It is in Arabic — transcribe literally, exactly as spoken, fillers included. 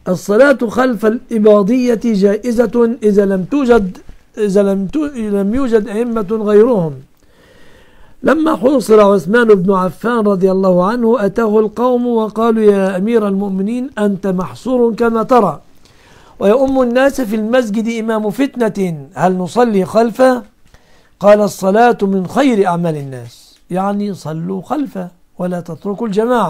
الصلاة خلف الإباضية جائزة إذا لم توجد إذا لم لم يوجد أئمة غيرهم. لما حوصر عثمان بن عفان رضي الله عنه أتاه القوم وقالوا يا أمير المؤمنين أنت محصور كما ترى ويؤم الناس في المسجد إمام فتنة، هل نصلي خلفه؟ قال الصلاة من خير أعمال الناس، يعني صلوا خلفه ولا تتركوا الجماعة.